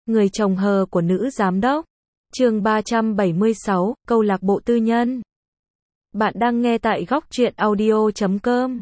Người chồng hờ của nữ giám đốc. Chương 376, câu lạc bộ tư nhân. Bạn đang nghe tại góc truyện audio.com.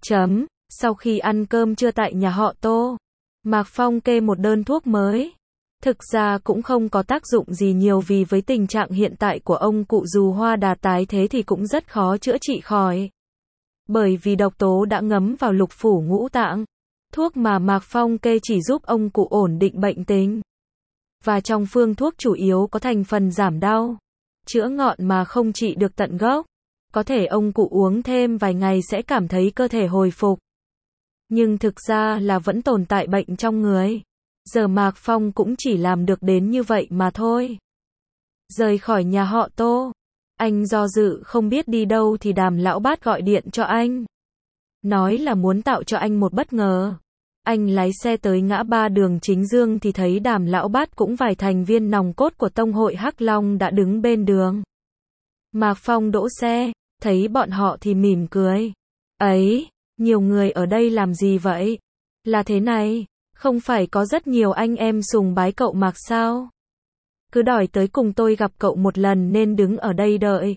Sau khi ăn cơm trưa tại nhà họ Tô, Mạc Phong kê một đơn thuốc mới. Thực ra cũng không có tác dụng gì nhiều vì với tình trạng hiện tại của ông cụ dù hoa đà tái thế thì cũng rất khó chữa trị khỏi. Bởi vì độc tố đã ngấm vào lục phủ ngũ tạng. Thuốc mà Mạc Phong kê chỉ giúp ông cụ ổn định bệnh tình. Và trong phương thuốc chủ yếu có thành phần giảm đau, chữa ngọn mà không trị được tận gốc. Có thể ông cụ uống thêm vài ngày sẽ cảm thấy cơ thể hồi phục. Nhưng thực ra là vẫn tồn tại bệnh trong người. Giờ Mạc Phong cũng chỉ làm được đến như vậy mà thôi. Rời khỏi nhà họ Tô, anh do dự không biết đi đâu thì Đàm lão bát gọi điện cho anh. Nói là muốn tạo cho anh một bất ngờ. Anh lái xe tới ngã ba đường Chính Dương thì thấy Đàm lão bát cũng vài thành viên nòng cốt của Tông hội Hắc Long đã đứng bên đường. Mạc Phong đỗ xe, thấy bọn họ thì mỉm cười. Ấy, nhiều người ở đây làm gì vậy? Là thế này, không phải có rất nhiều anh em sùng bái cậu Mạc sao? Cứ đòi tới cùng tôi gặp cậu một lần nên đứng ở đây đợi.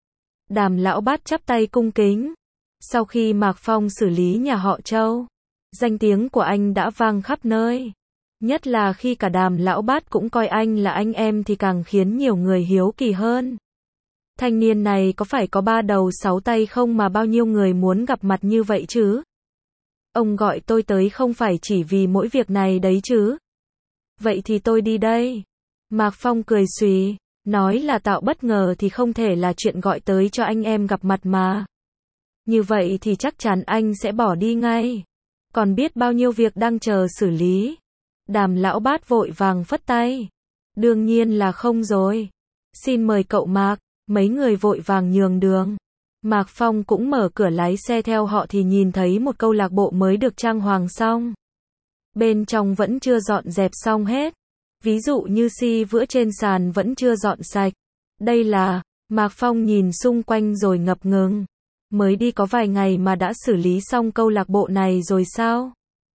Đàm lão bát chắp tay cung kính. Sau khi Mạc Phong xử lý nhà họ Châu, danh tiếng của anh đã vang khắp nơi. Nhất là khi cả Đàm lão bát cũng coi anh là anh em thì càng khiến nhiều người hiếu kỳ hơn. Thanh niên này có phải có 3 đầu 6 tay không mà bao nhiêu người muốn gặp mặt như vậy chứ? Ông gọi tôi tới không phải chỉ vì mỗi việc này đấy chứ? Vậy thì tôi đi đây. Mạc Phong cười xùy, nói là tạo bất ngờ thì không thể là chuyện gọi tới cho anh em gặp mặt mà. Như vậy thì chắc chắn anh sẽ bỏ đi ngay. Còn biết bao nhiêu việc đang chờ xử lý. Đàm lão bát vội vàng phất tay. Đương nhiên là không rồi. Xin mời cậu Mạc. Mấy người vội vàng nhường đường. Mạc Phong cũng mở cửa lái xe theo họ thì nhìn thấy một câu lạc bộ mới được trang hoàng xong. Bên trong vẫn chưa dọn dẹp xong hết. Ví dụ như vữa trên sàn vẫn chưa dọn sạch. Đây là, Mạc Phong nhìn xung quanh rồi ngập ngừng. Mới đi có vài ngày mà đã xử lý xong câu lạc bộ này rồi sao?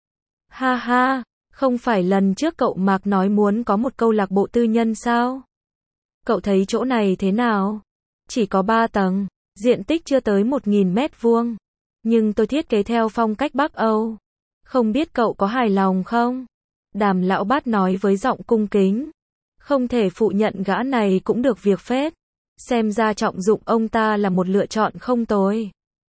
Ha ha, không phải lần trước cậu Mạc nói muốn có một câu lạc bộ tư nhân sao? Cậu thấy chỗ này thế nào? Chỉ có 3 tầng, diện tích chưa tới 1.000 mét vuông. Nhưng tôi thiết kế theo phong cách Bắc Âu. Không biết cậu có hài lòng không? Đàm lão bát nói với giọng cung kính. Không thể phụ nhận gã này cũng được việc phết. Xem ra trọng dụng ông ta là một lựa chọn không tồi.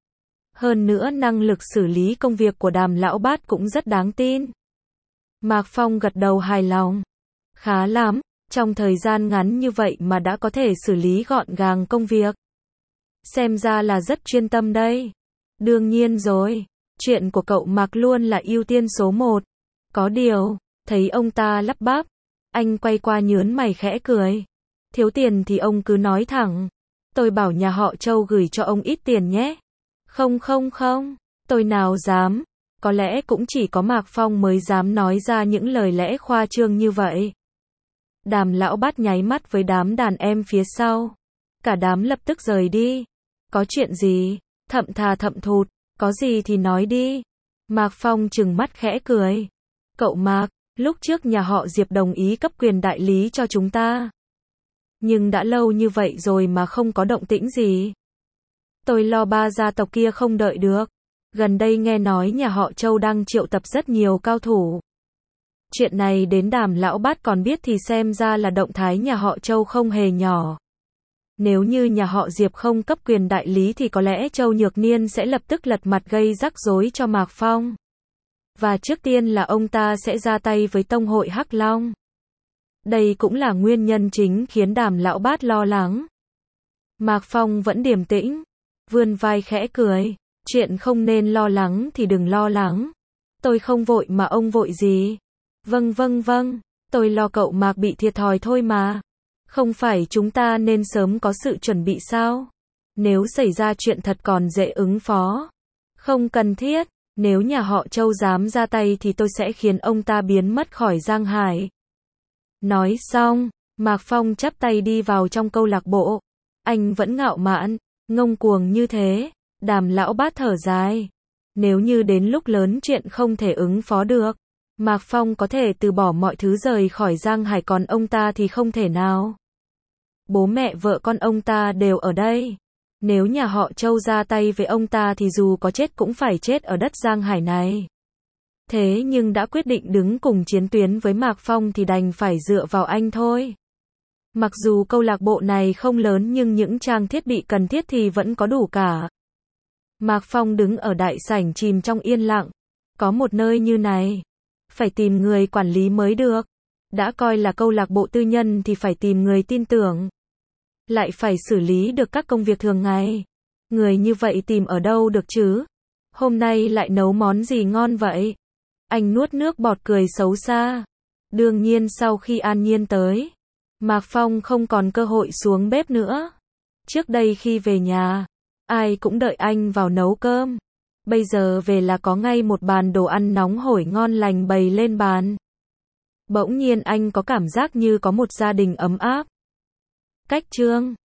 Hơn nữa năng lực xử lý công việc của Đàm lão bát cũng rất đáng tin. Mạc Phong gật đầu hài lòng. Khá lắm, trong thời gian ngắn như vậy mà đã có thể xử lý gọn gàng công việc. Xem ra là rất chuyên tâm đây. Đương nhiên rồi, chuyện của cậu Mạc luôn là ưu tiên số 1. Có điều, thấy ông ta lắp bắp, anh quay qua nhớn mày khẽ cười. Thiếu tiền thì ông cứ nói thẳng. Tôi bảo nhà họ Châu gửi cho ông ít tiền nhé. Không, tôi nào dám. Có lẽ cũng chỉ có Mạc Phong mới dám nói ra những lời lẽ khoa trương như vậy. Đàm lão bát nháy mắt với đám đàn em phía sau. Cả đám lập tức rời đi. Có chuyện gì? Thậm thà thậm thụt. Có gì thì nói đi. Mạc Phong trừng mắt khẽ cười. Cậu Mạc, lúc trước nhà họ Diệp đồng ý cấp quyền đại lý cho chúng ta. Nhưng đã lâu như vậy rồi mà không có động tĩnh gì. Tôi lo 3 gia tộc kia không đợi được. Gần đây nghe nói nhà họ Châu đang triệu tập rất nhiều cao thủ. Chuyện này đến Đàm lão bát còn biết thì xem ra là động thái nhà họ Châu không hề nhỏ. Nếu như nhà họ Diệp không cấp quyền đại lý thì có lẽ Châu Nhược Niên sẽ lập tức lật mặt gây rắc rối cho Mạc Phong. Và trước tiên là ông ta sẽ ra tay với Tông hội Hắc Long. Đây cũng là nguyên nhân chính khiến Đàm lão bát lo lắng. Mạc Phong vẫn điềm tĩnh, vươn vai khẽ cười. Chuyện không nên lo lắng thì đừng lo lắng. Tôi không vội mà ông vội gì? Vâng, tôi lo cậu Mạc bị thiệt thòi thôi mà. Không phải chúng ta nên sớm có sự chuẩn bị sao? Nếu xảy ra chuyện thật còn dễ ứng phó. Không cần thiết, nếu nhà họ Châu dám ra tay thì tôi sẽ khiến ông ta biến mất khỏi Giang Hải. Nói xong, Mạc Phong chắp tay đi vào trong câu lạc bộ. Anh vẫn ngạo mạn, ngông cuồng như thế. Đàm lão bát thở dài. Nếu như đến lúc lớn chuyện không thể ứng phó được, Mạc Phong có thể từ bỏ mọi thứ rời khỏi Giang Hải, còn ông ta thì không thể nào. Bố mẹ vợ con ông ta đều ở đây. Nếu nhà họ Châu ra tay với ông ta thì dù có chết cũng phải chết ở đất Giang Hải này. Thế nhưng đã quyết định đứng cùng chiến tuyến với Mạc Phong thì đành phải dựa vào anh thôi. Mặc dù câu lạc bộ này không lớn nhưng những trang thiết bị cần thiết thì vẫn có đủ cả. Mạc Phong đứng ở đại sảnh chìm trong yên lặng. Có một nơi như này, phải tìm người quản lý mới được. Đã coi là câu lạc bộ tư nhân thì phải tìm người tin tưởng. Lại phải xử lý được các công việc thường ngày. Người như vậy tìm ở đâu được chứ? Hôm nay lại nấu món gì ngon vậy? Anh nuốt nước bọt cười xấu xa. Đương nhiên sau khi An Nhiên tới, Mạc Phong không còn cơ hội xuống bếp nữa. Trước đây khi về nhà, ai cũng đợi anh vào nấu cơm. Bây giờ về là có ngay một bàn đồ ăn nóng hổi ngon lành bày lên bàn. Bỗng nhiên anh có cảm giác như có một gia đình ấm áp. Cách chương